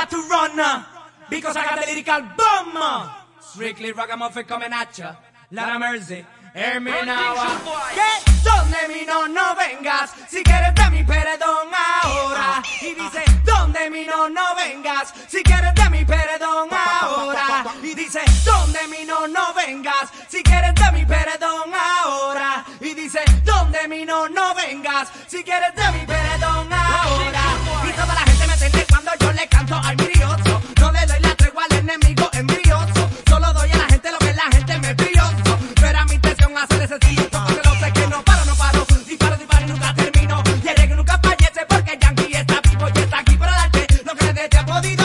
to run, because I got the lyrical bomb. Strictly ragamuffin coming at ya. Lot of mercy. Hear me now. Que donde mi no vengas, si quieres de mi perdón ahora. Y dice, donde mi no vengas, si quieres de mi perdón ahora. Y dice, donde mi no vengas, si quieres de mi perdón ahora. Y dice, donde mi no vengas, si quieres de mi perdón ahora. Y toda la gente me entiende cuando yo le canto al mirioso. No le doy la tregua al enemigo envidioso. Solo doy a la gente lo que la gente me pidió. Pero a mi intención hacer ese sitio, porque no sé que no paro. Disparo y nunca termino. Y el reggae nunca fallece porque Yankee está vivo y está aquí para darte lo que nadie te ha podido